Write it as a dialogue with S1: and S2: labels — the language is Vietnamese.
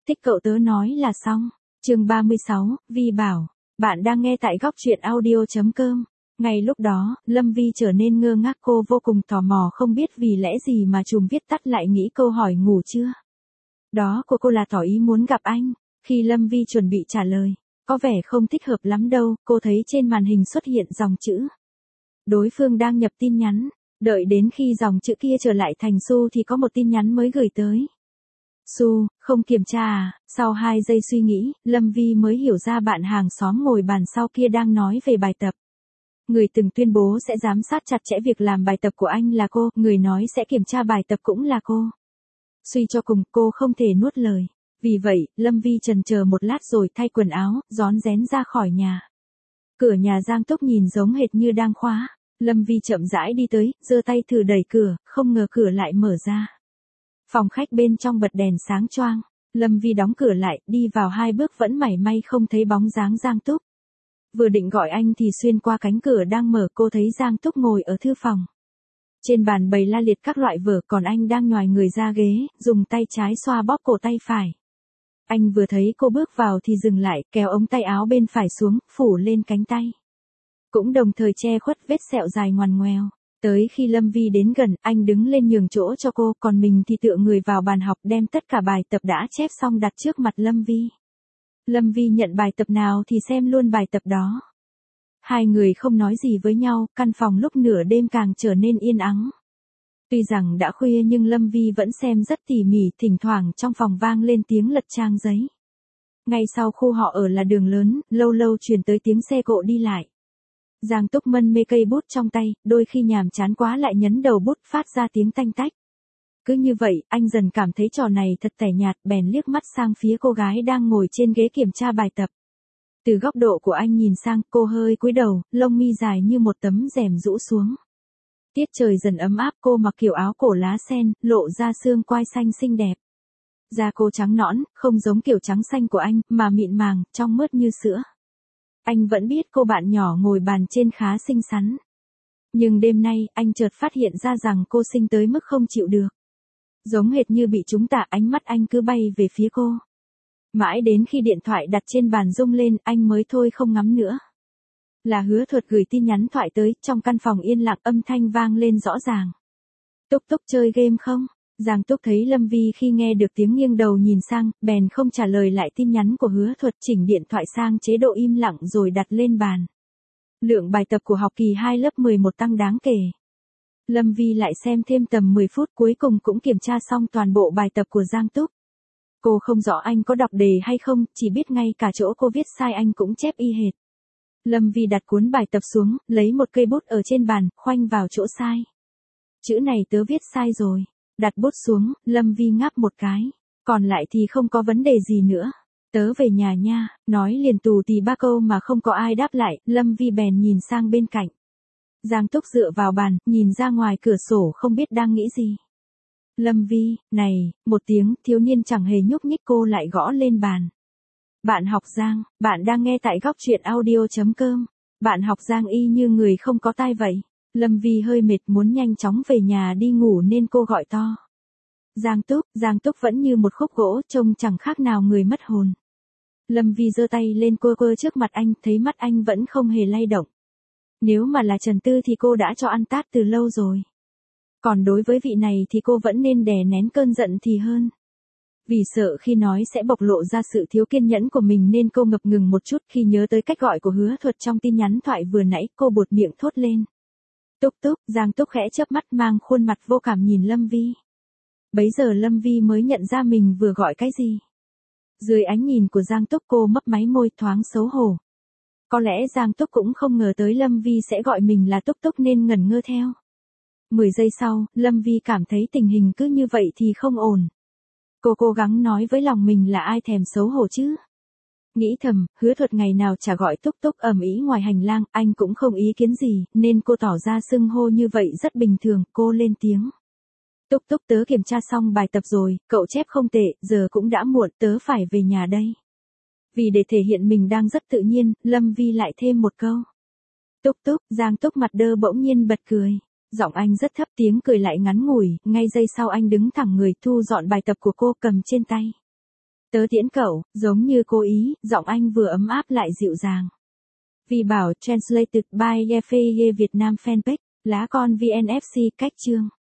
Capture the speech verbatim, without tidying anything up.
S1: Thích cậu tớ nói là xong. Chương ba mươi sáu, Vi bảo. Bạn đang nghe tại góc truyện audio chấm com. Ngay lúc đó, Lâm Vi trở nên ngơ ngác, cô vô cùng tò mò không biết vì lẽ gì mà chùm viết tắt lại nghĩ câu hỏi ngủ chưa. Đó của cô là tỏ ý muốn gặp anh. Khi Lâm Vi chuẩn bị trả lời, có vẻ không thích hợp lắm đâu, cô thấy trên màn hình xuất hiện dòng chữ. Đối phương đang nhập tin nhắn, đợi đến khi dòng chữ kia trở lại thành Su thì có một tin nhắn mới gửi tới. Su, không kiểm tra à? Sau hai giây suy nghĩ, Lâm Vi mới hiểu ra bạn hàng xóm ngồi bàn sau kia đang nói về bài tập. Người từng tuyên bố sẽ giám sát chặt chẽ việc làm bài tập của anh là cô, người nói sẽ kiểm tra bài tập cũng là cô. Suy cho cùng, cô không thể nuốt lời. Vì vậy, Lâm Vi chần chờ một lát rồi thay quần áo, rón rén ra khỏi nhà. Cửa nhà Giang Túc nhìn giống hệt như đang khóa. Lâm Vi chậm rãi đi tới, giơ tay thử đẩy cửa, không ngờ cửa lại mở ra. Phòng khách bên trong bật đèn sáng choang. Lâm Vi đóng cửa lại, đi vào hai bước vẫn mảy may không thấy bóng dáng Giang Túc. Vừa định gọi anh thì xuyên qua cánh cửa đang mở cô thấy Giang Túc ngồi ở thư phòng. Trên bàn bày la liệt các loại vở, còn anh đang nhoài người ra ghế, dùng tay trái xoa bóp cổ tay phải. Anh vừa thấy cô bước vào thì dừng lại, kéo ống tay áo bên phải xuống, phủ lên cánh tay. Cũng đồng thời che khuất vết sẹo dài ngoằn ngoèo. Tới khi Lâm Vi đến gần, anh đứng lên nhường chỗ cho cô, còn mình thì tựa người vào bàn học đem tất cả bài tập đã chép xong đặt trước mặt Lâm Vi. Lâm Vi nhận bài tập nào thì xem luôn bài tập đó. Hai người không nói gì với nhau, căn phòng lúc nửa đêm càng trở nên yên ắng. Tuy rằng đã khuya nhưng Lâm Vi vẫn xem rất tỉ mỉ, thỉnh thoảng trong phòng vang lên tiếng lật trang giấy. Ngay sau khu họ ở là đường lớn, lâu lâu truyền tới tiếng xe cộ đi lại. Giang Túc mân mê cây bút trong tay, đôi khi nhàm chán quá lại nhấn đầu bút phát ra tiếng tanh tách. Cứ như vậy, anh dần cảm thấy trò này thật tẻ nhạt, bèn liếc mắt sang phía cô gái đang ngồi trên ghế kiểm tra bài tập. Từ góc độ của anh nhìn sang, cô hơi cúi đầu, lông mi dài như một tấm rèm rũ xuống. Tiết trời dần ấm áp, cô mặc kiểu áo cổ lá sen, lộ ra xương quai xanh xinh đẹp. Da cô trắng nõn, không giống kiểu trắng xanh của anh, mà mịn màng, trong mướt như sữa. Anh vẫn biết cô bạn nhỏ ngồi bàn trên khá xinh xắn. Nhưng đêm nay, anh chợt phát hiện ra rằng cô xinh tới mức không chịu được. Giống hệt như bị trúng tà, ánh mắt anh cứ bay về phía cô. Mãi đến khi điện thoại đặt trên bàn rung lên, anh mới thôi không ngắm nữa. Là Hứa Thuật gửi tin nhắn thoại tới, trong căn phòng yên lặng âm thanh vang lên rõ ràng. Túc Túc chơi game không? Giang Túc thấy Lâm Vi khi nghe được tiếng nghiêng đầu nhìn sang, bèn không trả lời lại tin nhắn của Hứa Thuật, chỉnh điện thoại sang chế độ im lặng rồi đặt lên bàn. Lượng bài tập của học kỳ hai lớp mười một tăng đáng kể. Lâm Vi lại xem thêm tầm mười phút, cuối cùng cũng kiểm tra xong toàn bộ bài tập của Giang Túc. Cô không rõ anh có đọc đề hay không, chỉ biết ngay cả chỗ cô viết sai anh cũng chép y hệt. Lâm Vi đặt cuốn bài tập xuống, lấy một cây bút ở trên bàn, khoanh vào chỗ sai. Chữ này tớ viết sai rồi. Đặt bút xuống, Lâm Vi ngáp một cái. Còn lại thì không có vấn đề gì nữa. Tớ về nhà nha, nói liền tù tì ba câu mà không có ai đáp lại, Lâm Vi bèn nhìn sang bên cạnh. Giang Túc dựa vào bàn, nhìn ra ngoài cửa sổ không biết đang nghĩ gì. Lâm Vi, này, một tiếng, thiếu niên chẳng hề nhúc nhích, cô lại gõ lên bàn. Bạn học Giang, bạn đang nghe tại góc truyện audio chấm com. Bạn học Giang y như người không có tai vậy. Lâm Vi hơi mệt muốn nhanh chóng về nhà đi ngủ nên cô gọi to. Giang Túc, Giang Túc vẫn như một khúc gỗ, trông chẳng khác nào người mất hồn. Lâm Vi giơ tay lên quơ quơ trước mặt anh, thấy mắt anh vẫn không hề lay động. Nếu mà là Trần Tư thì cô đã cho ăn tát từ lâu rồi. Còn đối với vị này thì cô vẫn nên đè nén cơn giận thì hơn. Vì sợ khi nói sẽ bộc lộ ra sự thiếu kiên nhẫn của mình nên cô ngập ngừng một chút, khi nhớ tới cách gọi của Hứa Thuật trong tin nhắn thoại vừa nãy, cô buột miệng thốt lên. Túc Túc, Giang Túc khẽ chớp mắt mang khuôn mặt vô cảm nhìn Lâm Vi. Bấy giờ Lâm Vi mới nhận ra mình vừa gọi cái gì. Dưới ánh nhìn của Giang Túc cô mấp máy môi thoáng xấu hổ. Có lẽ Giang Túc cũng không ngờ tới Lâm Vi sẽ gọi mình là Túc Túc nên ngẩn ngơ theo. Mười giây sau, Lâm Vi cảm thấy tình hình cứ như vậy thì không ổn. Cô cố gắng nói với lòng mình là ai thèm xấu hổ chứ. Nghĩ thầm, Hứa Thuật ngày nào chả gọi Túc Túc ầm ĩ ngoài hành lang, anh cũng không ý kiến gì, nên cô tỏ ra xưng hô như vậy rất bình thường, cô lên tiếng. Túc Túc, tớ kiểm tra xong bài tập rồi, cậu chép không tệ, giờ cũng đã muộn, tớ phải về nhà đây. Vì để thể hiện mình đang rất tự nhiên, Lâm Vi lại thêm một câu. Túc Túc, Giang Túc mặt đơ bỗng nhiên bật cười. Giọng anh rất thấp, tiếng cười lại ngắn ngủi, ngay giây sau anh đứng thẳng người thu dọn bài tập của cô cầm trên tay. Tớ tiễn cậu, giống như cố ý, giọng anh vừa ấm áp lại dịu dàng. Vi Bảo, translated by Ye Việt Nam fanpage, lá con vê en ép xê cách chương.